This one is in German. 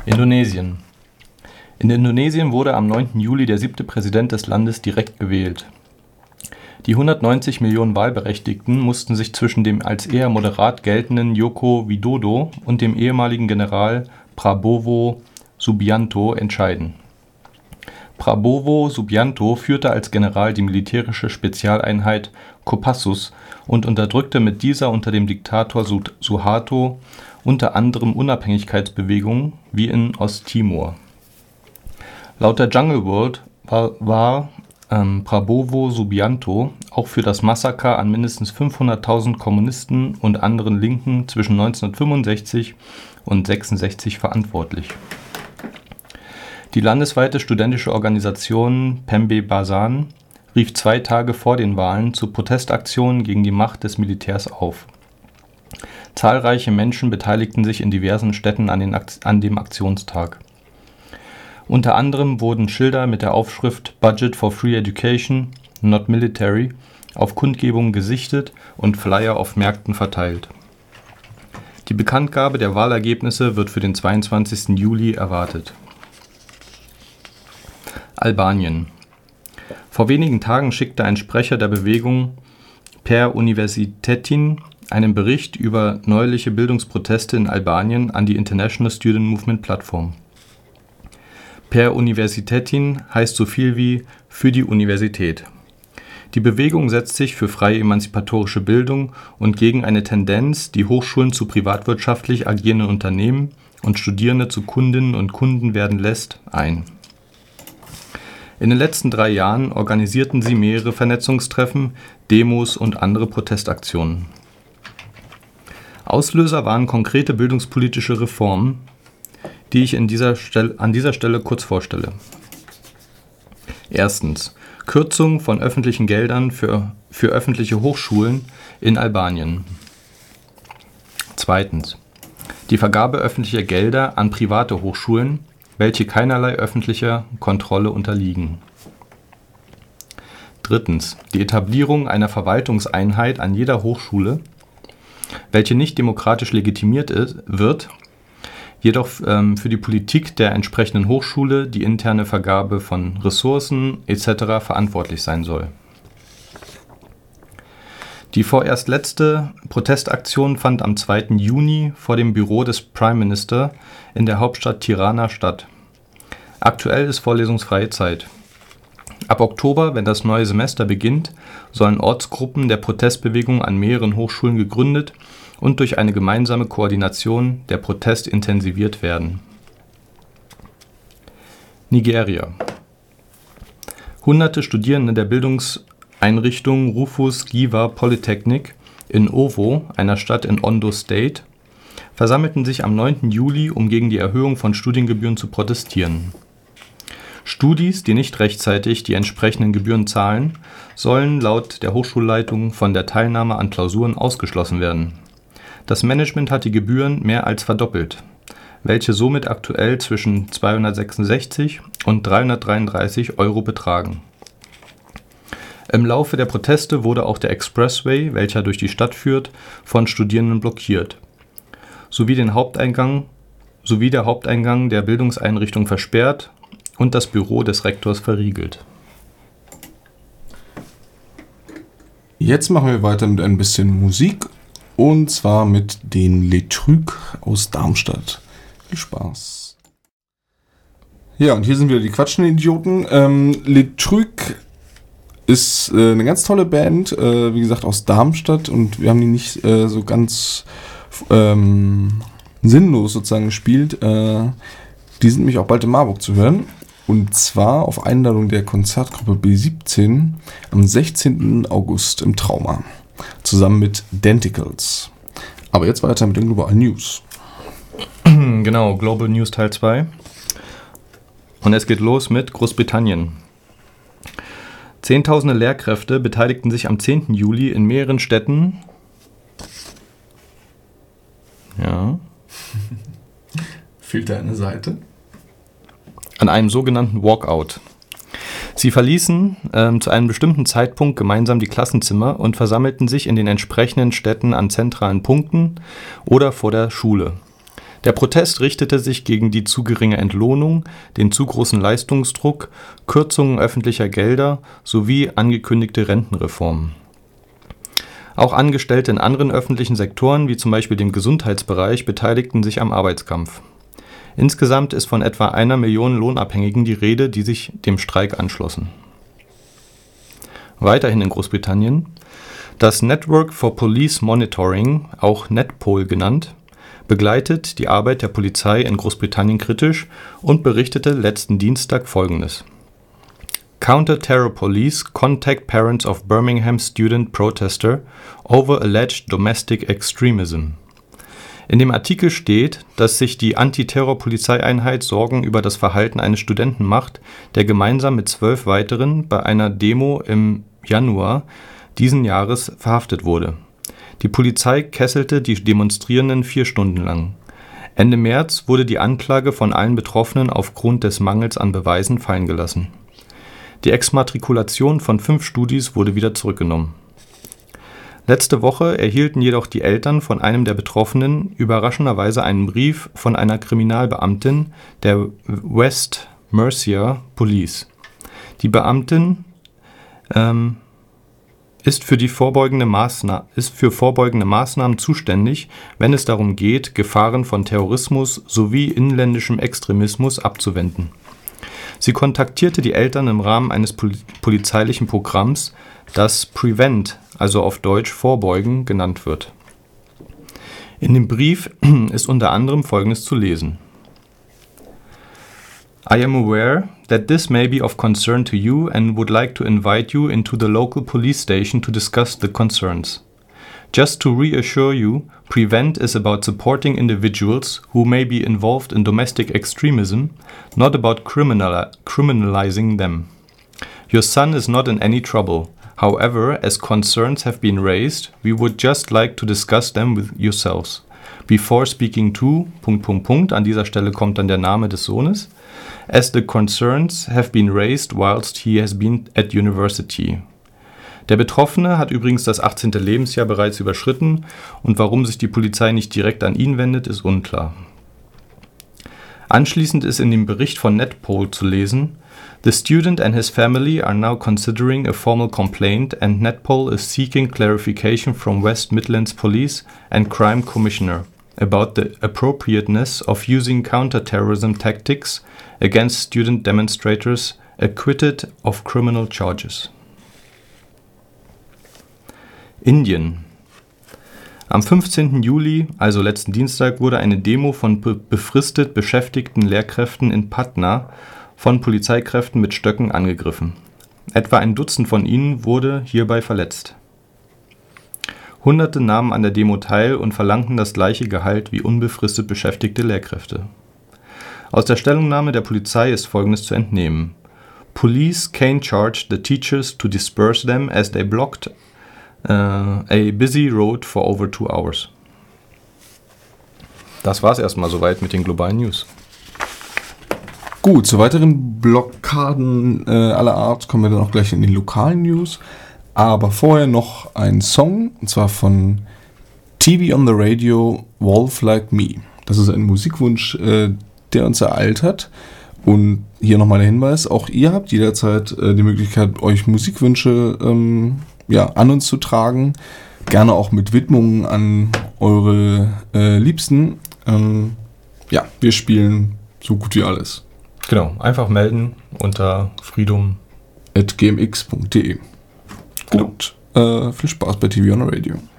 Indonesien. In Indonesien wurde am 9. Juli der 7. Präsident des Landes direkt gewählt. Die 190 Millionen Wahlberechtigten mussten sich zwischen dem als eher moderat geltenden Joko Widodo und dem ehemaligen General Prabowo Subianto entscheiden. Prabowo Subianto führte als General die militärische Spezialeinheit Kopassus und unterdrückte mit dieser unter dem Diktator Suharto unter anderem Unabhängigkeitsbewegungen wie in Osttimor. Laut der Jungle World war Prabowo Subianto auch für das Massaker an mindestens 500.000 Kommunisten und anderen Linken zwischen 1965 und 1966 verantwortlich. Die landesweite studentische Organisation Pembebasan rief 2 Tage vor den Wahlen zu Protestaktionen gegen die Macht des Militärs auf. Zahlreiche Menschen beteiligten sich in diversen Städten an dem Aktionstag. Unter anderem wurden Schilder mit der Aufschrift Budget for Free Education, not Military auf Kundgebungen gesichtet und Flyer auf Märkten verteilt. Die Bekanntgabe der Wahlergebnisse wird für den 22. Juli erwartet. Albanien. Vor wenigen Tagen schickte ein Sprecher der Bewegung Per Universitetin einen Bericht über neuliche Bildungsproteste in Albanien an die International Student Movement Plattform. Per Universitetin heißt so viel wie für die Universität. Die Bewegung setzt sich für freie emanzipatorische Bildung und gegen eine Tendenz, die Hochschulen zu privatwirtschaftlich agierenden Unternehmen und Studierende zu Kundinnen und Kunden werden lässt, ein. In den letzten 3 Jahren organisierten sie mehrere Vernetzungstreffen, Demos und andere Protestaktionen. Auslöser waren konkrete bildungspolitische Reformen, die ich an dieser Stelle kurz vorstelle. Erstens. Kürzung von öffentlichen Geldern für öffentliche Hochschulen in Albanien. Zweitens. Die Vergabe öffentlicher Gelder an private Hochschulen, welche keinerlei öffentlicher Kontrolle unterliegen. Drittens. Die Etablierung einer Verwaltungseinheit an jeder Hochschule, welche nicht demokratisch legitimiert wird, jedoch für die Politik der entsprechenden Hochschule, die interne Vergabe von Ressourcen etc. verantwortlich sein soll. Die vorerst letzte Protestaktion fand am 2. Juni vor dem Büro des Prime Minister in der Hauptstadt Tirana statt. Aktuell ist vorlesungsfreie Zeit. Ab Oktober, wenn das neue Semester beginnt, sollen Ortsgruppen der Protestbewegung an mehreren Hochschulen gegründet und durch eine gemeinsame Koordination der Protest intensiviert werden. Nigeria. Hunderte Studierende der Bildungseinrichtung Rufus Giwa Polytechnic in Owo, einer Stadt in Ondo State, versammelten sich am 9. Juli, um gegen die Erhöhung von Studiengebühren zu protestieren. Studis, die nicht rechtzeitig die entsprechenden Gebühren zahlen, sollen laut der Hochschulleitung von der Teilnahme an Klausuren ausgeschlossen werden. Das Management hat die Gebühren mehr als verdoppelt, welche somit aktuell zwischen 266 und 333 Euro betragen. Im Laufe der Proteste wurde auch der Expressway, welcher durch die Stadt führt, von Studierenden blockiert, sowie der Haupteingang der Bildungseinrichtung versperrt und das Büro des Rektors verriegelt. Jetzt machen wir weiter mit ein bisschen Musik. Und zwar mit den Les Trucs aus Darmstadt. Viel Spaß. Ja, und hier sind wieder die quatschenden Idioten. Les Trucs ist eine ganz tolle Band, wie gesagt, aus Darmstadt. Und wir haben die nicht so ganz sinnlos sozusagen gespielt. Die sind nämlich auch bald in Marburg zu hören. Und zwar auf Einladung der Konzertgruppe B17 am 16. August im Trauma. Zusammen mit Denticles. Aber jetzt weiter mit den Global News. Genau, Global News Teil 2. Und es geht los mit Großbritannien. Zehntausende Lehrkräfte beteiligten sich am 10. Juli in mehreren Städten. Ja. Fehlt da eine Seite? An einem sogenannten Walkout. Sie verließen zu einem bestimmten Zeitpunkt gemeinsam die Klassenzimmer und versammelten sich in den entsprechenden Städten an zentralen Punkten oder vor der Schule. Der Protest richtete sich gegen die zu geringe Entlohnung, den zu großen Leistungsdruck, Kürzungen öffentlicher Gelder sowie angekündigte Rentenreformen. Auch Angestellte in anderen öffentlichen Sektoren, wie zum Beispiel dem Gesundheitsbereich, beteiligten sich am Arbeitskampf. Insgesamt ist von etwa 1 Million Lohnabhängigen die Rede, die sich dem Streik anschlossen. Weiterhin in Großbritannien: Das Network for Police Monitoring, auch NetPol genannt, begleitet die Arbeit der Polizei in Großbritannien kritisch und berichtete letzten Dienstag Folgendes: Counter-Terror Police contact parents of Birmingham student protester over alleged domestic extremism. In dem Artikel steht, dass sich die Antiterror-Polizeieinheit Sorgen über das Verhalten eines Studenten macht, der gemeinsam mit 12 weiteren bei einer Demo im Januar diesen Jahres verhaftet wurde. Die Polizei kesselte die Demonstrierenden 4 Stunden lang. Ende März wurde die Anklage von allen Betroffenen aufgrund des Mangels an Beweisen fallen gelassen. Die Exmatrikulation von 5 Studis wurde wieder zurückgenommen. Letzte Woche erhielten jedoch die Eltern von einem der Betroffenen überraschenderweise einen Brief von einer Kriminalbeamtin der West Mercia Police. Die Beamtin ist für vorbeugende Maßnahmen zuständig, wenn es darum geht, Gefahren von Terrorismus sowie inländischem Extremismus abzuwenden. Sie kontaktierte die Eltern im Rahmen eines polizeilichen Programms, das Prevent, also auf Deutsch Vorbeugen, genannt wird. In dem Brief ist unter anderem Folgendes zu lesen: I am aware that this may be of concern to you and would like to invite you into the local police station to discuss the concerns. Just to reassure you, Prevent is about supporting individuals who may be involved in domestic extremism, not about criminalizing them. Your son is not in any trouble. However, as concerns have been raised, we would just like to discuss them with yourselves. Before speaking to... An dieser Stelle kommt dann der Name des Sohnes. As the concerns have been raised whilst he has been at university. Der Betroffene hat übrigens das 18. Lebensjahr bereits überschritten und warum sich die Polizei nicht direkt an ihn wendet, ist unklar. Anschließend ist in dem Bericht von NetPol zu lesen: The student and his family are now considering a formal complaint and NetPol is seeking clarification from West Midlands Police and Crime Commissioner about the appropriateness of using counter-terrorism tactics against student demonstrators acquitted of criminal charges. Indien. Am 15. Juli, also letzten Dienstag, wurde eine Demo von befristet beschäftigten Lehrkräften in Patna von Polizeikräften mit Stöcken angegriffen. Etwa ein Dutzend von ihnen wurde hierbei verletzt. Hunderte nahmen an der Demo teil und verlangten das gleiche Gehalt wie unbefristet beschäftigte Lehrkräfte. Aus der Stellungnahme der Polizei ist Folgendes zu entnehmen: Police cane charged the teachers to disperse them as they blocked a busy road for over 2 hours. Das war's erstmal soweit mit den globalen News. Gut, zu weiteren Blockaden aller Art kommen wir dann auch gleich in die lokalen News. Aber vorher noch ein Song, und zwar von TV on the Radio, Wolf Like Me. Das ist ein Musikwunsch, der uns ereilt hat. Und hier nochmal der Hinweis, auch ihr habt jederzeit die Möglichkeit, euch Musikwünsche an uns zu tragen. Gerne auch mit Widmungen an eure Liebsten. Wir spielen so gut wie alles. Genau, einfach melden unter freedom@gmx.de. Gut, viel Spaß bei TV on the Radio.